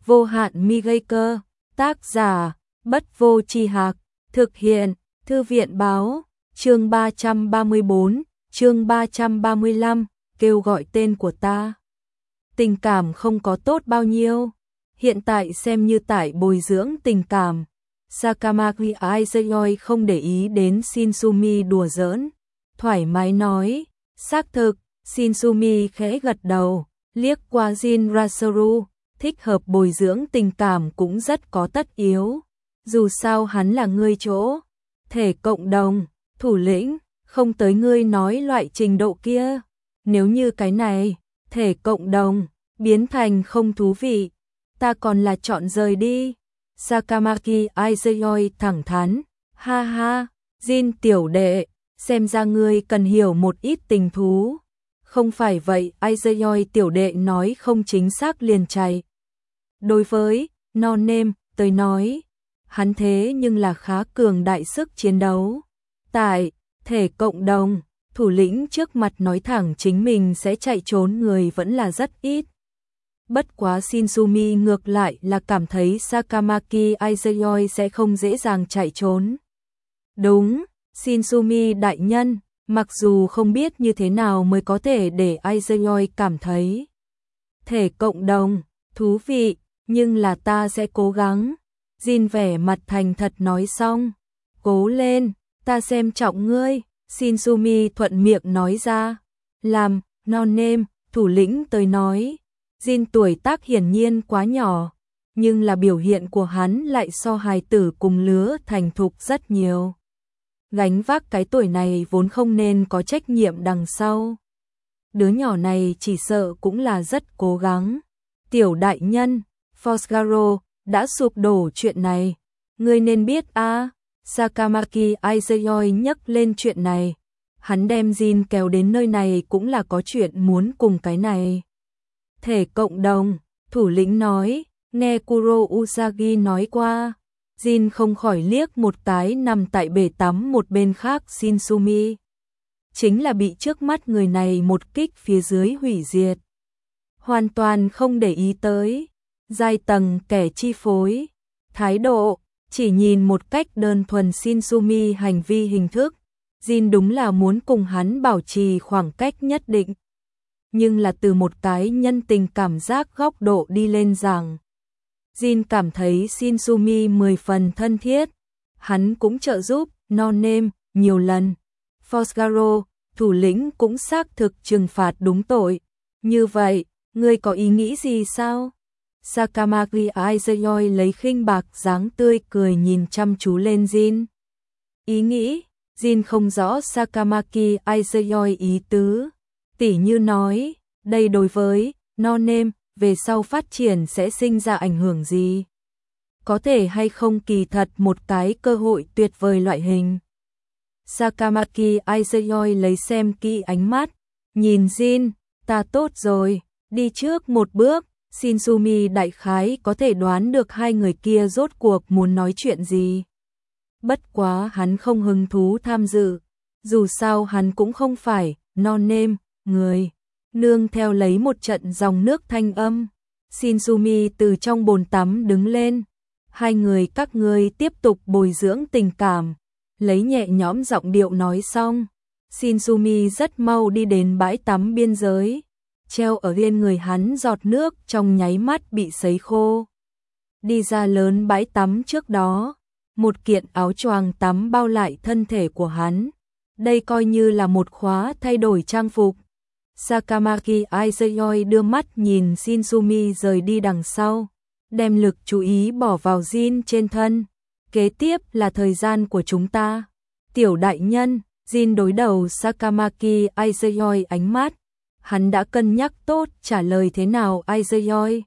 vô hạn mi gây cơ, tác giả, Bất Vô Tri Hạc, thực hiện, Thư viện báo, chương 334, chương 335, kêu gọi tên của ta. Tình cảm không có tốt bao nhiêu, hiện tại xem như tại bồi dưỡng tình cảm. Sakamaki Aizuyoi không để ý đến Shinsumi đùa giỡn, thoải mái nói, xác thực, Shinsumi khẽ gật đầu, liếc qua Jin Rasoru, thích hợp bồi dưỡng tình cảm cũng rất có tất yếu. Dù sao hắn là người chỗ, thể cộng đồng, thủ lĩnh, không tới ngươi nói loại trình độ kia. Nếu như cái này, thể cộng đồng, biến thành không thú vị, ta còn là chọn rời đi. Sakamaki Aizuyoi thẳng thắn, ha ha, Jin tiểu đệ, xem ra ngươi cần hiểu một ít tình thú. Không phải vậy, Aizuyoi tiểu đệ nói không chính xác liền chạy. Đối với no name tới nói, hắn thế nhưng là khá cường đại sức chiến đấu. Tại thể cộng đồng, thủ lĩnh trước mặt nói thẳng chính mình sẽ chạy trốn người vẫn là rất ít. Bất quá Shinsumi ngược lại là cảm thấy Sakamaki Aizuyoi sẽ không dễ dàng chạy trốn. Đúng, Shinsumi đại nhân, mặc dù không biết như thế nào mới có thể để Aizuyoi cảm thấy thể cộng đồng thú vị, nhưng là ta sẽ cố gắng. Jin vẻ mặt thành thật nói xong, cố lên, ta xem trọng ngươi. Shinsumi thuận miệng nói ra, làm non nêm, thủ lĩnh tới nói. Jin tuổi tác hiển nhiên quá nhỏ, nhưng là biểu hiện của hắn lại so hài tử cùng lứa thành thục rất nhiều. Gánh vác cái tuổi này vốn không nên có trách nhiệm đằng sau. Đứa nhỏ này chỉ sợ cũng là rất cố gắng. Tiểu đại nhân, Fosgaro đã sụp đổ chuyện này, ngươi nên biết a. Sakamaki Aizuyoi nhắc lên chuyện này, hắn đem Jin kéo đến nơi này cũng là có chuyện muốn cùng cái này. Thể cộng đồng, thủ lĩnh nói, nghe Kuro Usagi nói qua. Jin không khỏi liếc một cái nằm tại bể tắm một bên khác Shinsumi. Chính là bị trước mắt người này một kích phía dưới hủy diệt. Hoàn toàn không để ý tới. Giai tầng kẻ chi phối. Thái độ, chỉ nhìn một cách đơn thuần Shinsumi hành vi hình thức. Jin đúng là muốn cùng hắn bảo trì khoảng cách nhất định. Nhưng là từ một cái nhân tình cảm giác góc độ đi lên rằng. Jin cảm thấy Shinsumi 10 phần thân thiết. Hắn cũng trợ giúp no name nhiều lần. Fosgaro, thủ lĩnh cũng xác thực trừng phạt đúng tội. Như vậy, ngươi có ý nghĩ gì sao? Sakamaki Aizuyoi lấy khinh bạc dáng tươi cười nhìn chăm chú lên Jin. Ý nghĩ, Jin không rõ Sakamaki Aizuyoi ý tứ. Tỉ như nói, đây đối với no name về sau phát triển sẽ sinh ra ảnh hưởng gì? Có thể hay không kỳ thật một cái cơ hội tuyệt vời loại hình. Sakamaki Aizuyoi lấy xem kỹ ánh mắt, nhìn Jin, ta tốt rồi, đi trước một bước. Shinsumi đại khái có thể đoán được hai người kia rốt cuộc muốn nói chuyện gì. Bất quá hắn không hứng thú tham dự, dù sao hắn cũng không phải no name người. Nương theo lấy một trận dòng nước thanh âm, Shinsumi từ trong bồn tắm đứng lên. Hai người các ngươi tiếp tục bồi dưỡng tình cảm, lấy nhẹ nhõm giọng điệu nói xong. Shinsumi rất mau đi đến bãi tắm biên giới. Treo ở trên người hắn giọt nước trong nháy mắt bị sấy khô. Đi ra lớn bãi tắm trước đó, một kiện áo choàng tắm bao lại thân thể của hắn. Đây coi như là một khóa thay đổi trang phục. Sakamaki Aizuyoi đưa mắt nhìn Shinsumi rời đi đằng sau, đem lực chú ý bỏ vào Jin trên thân. Kế tiếp là thời gian của chúng ta. Tiểu đại nhân, Jin đối đầu Sakamaki Aizuyoi ánh mắt. Hắn đã cân nhắc tốt trả lời thế nào Aizuyoi.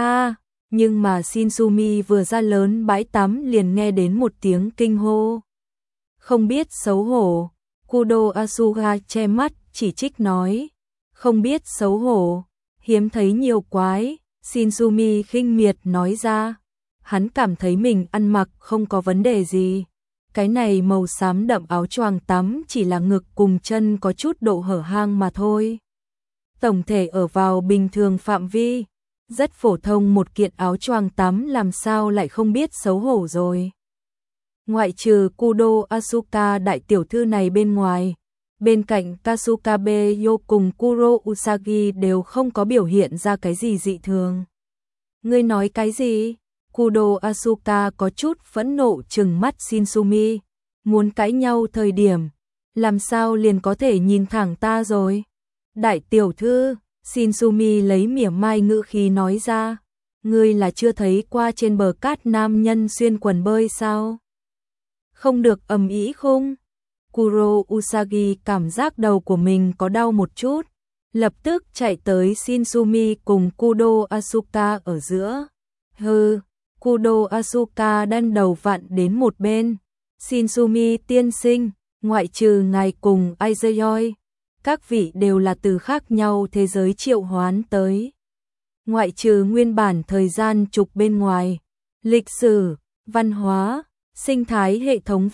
Nhưng mà Shinsumi vừa ra lớn bãi tắm liền nghe đến một tiếng kinh hô. Không biết xấu hổ. Kudo Asuga che mắt chỉ trích nói. Không biết xấu hổ. Hiếm thấy nhiều quái. Shinsumi khinh miệt nói ra. Hắn cảm thấy mình ăn mặc không có vấn đề gì. Cái này màu xám đậm áo choàng tắm chỉ là ngực cùng chân có chút độ hở hang mà thôi. Tổng thể ở vào bình thường phạm vi. rất phổ thông một kiện áo choàng tắm làm sao lại không biết xấu hổ rồi. Ngoại trừ Kudo Asuka đại tiểu thư này bên ngoài, bên cạnh Kasukabe Yo cùng Kuro Usagi đều không có biểu hiện ra cái gì dị thường. Ngươi nói cái gì? Kudo Asuka có chút phẫn nộ trừng mắt Shinsumi, muốn cãi nhau thời điểm, làm sao liền có thể nhìn thẳng ta rồi? Đại tiểu thư, Shinsumi lấy mỉa mai ngữ khí nói ra, ngươi là chưa thấy qua trên bờ cát nam nhân xuyên quần bơi sao? Không được ầm ĩ không? Kuro Usagi cảm giác đầu của mình có đau một chút, lập tức chạy tới Shinsumi cùng Kudo Asuka ở giữa. Hừ, Kudo Asuka đan đầu vặn đến một bên. Shinsumi tiên sinh, ngoại trừ ngài cùng Aizuyoi, các vị đều là từ khác nhau thế giới triệu hoán tới. Ngoại trừ nguyên bản thời gian trục bên ngoài, lịch sử, văn hóa, sinh thái hệ thống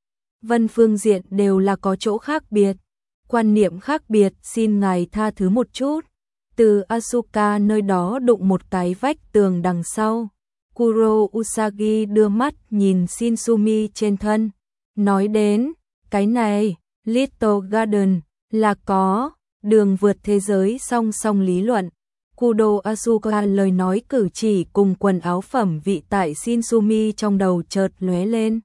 vân phương diện đều là có chỗ khác biệt. Quan niệm khác biệt xin ngài tha thứ một chút. Từ Asuka nơi đó đụng một cái vách tường đằng sau. Kuro Usagi đưa mắt nhìn Shinsumi trên thân. Nói đến, cái này, Little Garden, là có, đường vượt thế giới song song lý luận. Kudo Asuka lời nói cử chỉ cùng quần áo phẩm vị tại Shinsumi trong đầu chợt lóe lên.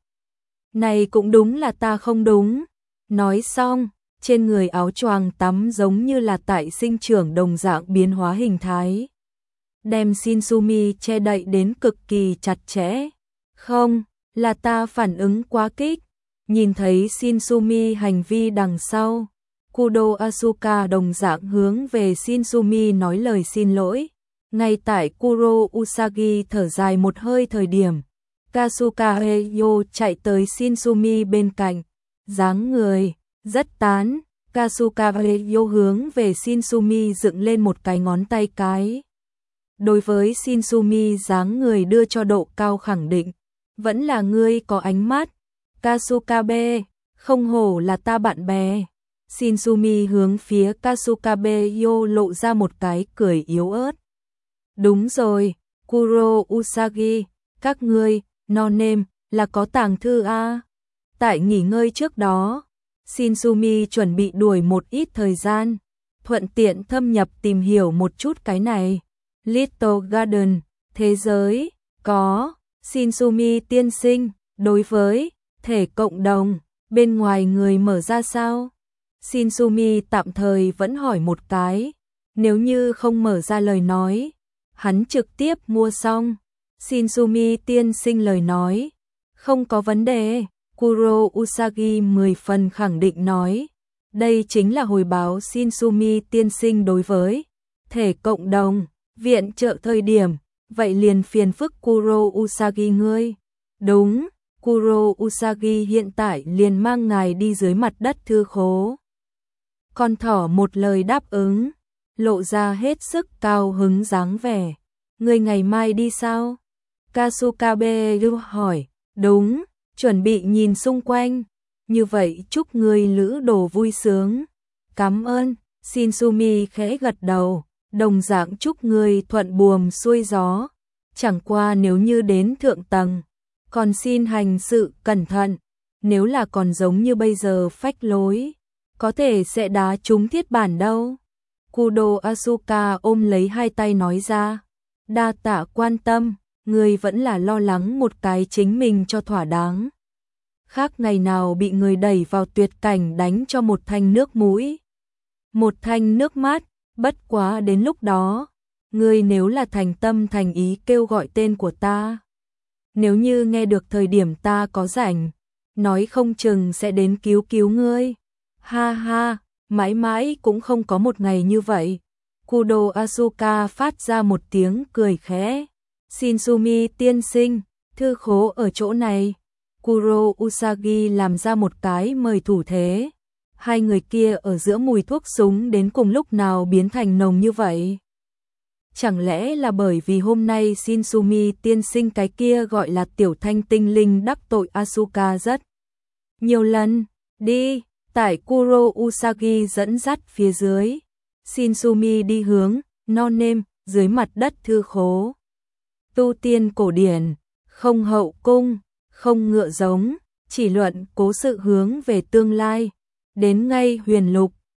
Này cũng đúng là ta không đúng. Nói xong, trên người áo choàng tắm giống như là tại sinh trưởng đồng dạng biến hóa hình thái. Đem Shinsumi che đậy đến cực kỳ chặt chẽ. Không, là ta phản ứng quá kích. Nhìn thấy Shinsumi hành vi đằng sau, Kudo Asuka đồng dạng hướng về Shinsumi nói lời xin lỗi. Ngay tại Kuro Usagi thở dài một hơi thời điểm, Kasukabeyo chạy tới Shinsumi bên cạnh, dáng người rất tán. Kasukabeyo hướng về Shinsumi dựng lên một cái ngón tay cái. Đối với Shinsumi dáng người đưa cho độ cao khẳng định, vẫn là ngươi có ánh mắt. Kasukabe, không hổ là ta bạn bè. Shinsumi hướng phía Kasukabeyo lộ ra một cái cười yếu ớt. Đúng rồi, Kuro Usagi, các ngươi, no name, là có tàng thư a. Tại nghỉ ngơi trước đó, Shinsumi chuẩn bị đuổi một ít thời gian, thuận tiện thâm nhập tìm hiểu một chút cái này. Little Garden, thế giới, có, Shinsumi tiên sinh, đối với thể cộng đồng, bên ngoài người mở ra sao? Shinsumi tạm thời vẫn hỏi một cái, nếu như không mở ra lời nói, hắn trực tiếp mua xong. Shinsumi tiên sinh lời nói, không có vấn đề. Kuro Usagi 10 phần khẳng định nói, đây chính là hồi báo Shinsumi tiên sinh đối với thể cộng đồng, viện trợ thời điểm, vậy liền phiền phức Kuro Usagi ngươi. Đúng, Kuro Usagi hiện tại liền mang ngài đi dưới mặt đất thư khố. Con thỏ một lời đáp ứng, lộ ra hết sức cao hứng dáng vẻ. Ngươi ngày mai đi sao? Kasukabe hỏi, đúng, chuẩn bị nhìn xung quanh. Như vậy chúc ngươi lữ đồ vui sướng. Cảm ơn, Shinsumi khẽ gật đầu, đồng dạng chúc ngươi thuận buồm xuôi gió. Chẳng qua nếu như đến thượng tầng, còn xin hành sự cẩn thận, nếu là còn giống như bây giờ phách lối, có thể sẽ đá trúng thiết bản đâu. Kudo Asuka ôm lấy hai tay nói ra, đa tạ quan tâm, người vẫn là lo lắng một cái chính mình cho thỏa đáng. Khác ngày nào bị người đẩy vào tuyệt cảnh đánh cho một thanh nước mũi, một thanh nước mắt, bất quá đến lúc đó, ngươi nếu là thành tâm thành ý kêu gọi tên của ta. Nếu như nghe được thời điểm ta có rảnh, nói không chừng sẽ đến cứu cứu ngươi. Ha ha, mãi mãi cũng không có một ngày như vậy. Kudo Asuka phát ra một tiếng cười khẽ. Shinsumi tiên sinh, thư khố ở chỗ này. Kuro Usagi làm ra một cái mời thủ thế. Hai người kia ở giữa mùi thuốc súng đến cùng lúc nào biến thành nồng như vậy? Chẳng lẽ là bởi vì hôm nay Shinsumi tiên sinh cái kia gọi là tiểu thanh tinh linh đắc tội Asuka rất nhiều lần? Đi, tại Kuro Usagi dẫn dắt phía dưới, Shinsumi đi hướng no name dưới mặt đất thư khố. Tu tiên cổ điển, không hậu cung, không ngựa giống, chỉ luận cố sự hướng về tương lai. Đến ngay huyền lục,